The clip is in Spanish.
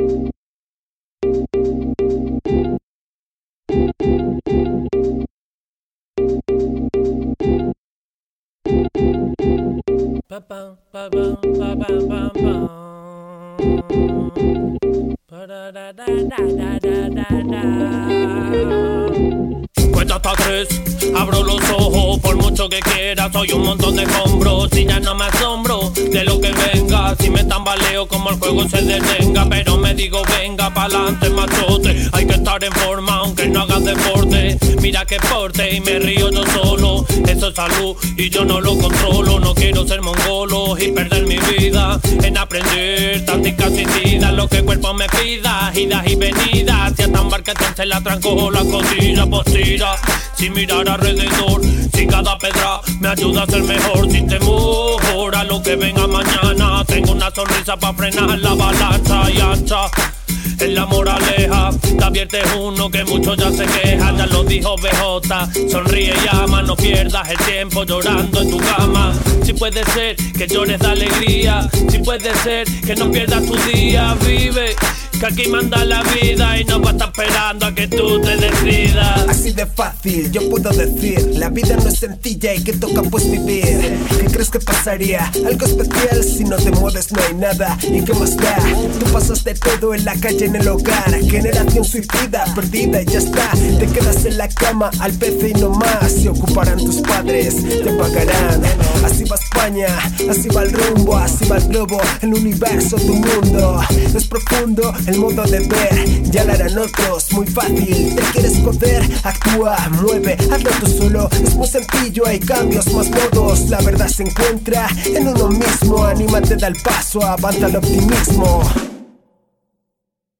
Pa, pa, pa, pa, pa, pa, pa, pa. Pa, da, da, da, da, da, da, da. Cuento hasta 3, abro los ojos, por mucho que quiera, soy un montón de escombros y ya no me asombro de lo que venga. Si me tambaleo como el juego se detenga, pero me digo venga, pa'lante machote. Hay que estar en forma aunque no hagas deporte. Mira que porte y me río yo solo. Eso es salud y yo no lo controlo. No quiero ser mongolo y perder mi vida en aprender tácticas suicidas. Lo que el cuerpo me pida, idas y venidas. Si hasta un barquetón se la trancó la cosilla postira. Sin mirar alrededor, si cada pedra me ayuda a ser mejor. Sin temor a lo que venga mañana, tengo una sonrisa pa' frenar la balanza y ancha. En la moraleja, te adviertes uno que mucho ya se queja. Ya lo dijo BJ, sonríe y ama. No pierdas el tiempo llorando en tu cama. Si puede ser que llores de alegría, si puede ser que no pierdas tu día. Vive, que aquí manda la vida y no va a estar esperando a que tú te decidas. Así de fácil, yo puedo decir, la vida no es sencilla y que toca pues vivir. ¿Qué crees que pasaría? Algo especial, si no te mueves no hay nada. ¿Y qué más da? Tú pasas de todo en la calle, en el hogar. Generación suicida, perdida y ya está. Te quedas en la cama, al PC y no más. Se ocuparán tus padres, te pagarán. Así va España, así va el rumbo, así va el globo, el universo, tu mundo. Es profundo el modo de ver, ya lo harán otros, muy fácil. Te quieres joder, actúa, mueve, hazlo tú solo. Es muy sencillo, hay cambios, más modos. La verdad se encuentra en uno mismo. Anímate, da el paso, avanza el optimismo.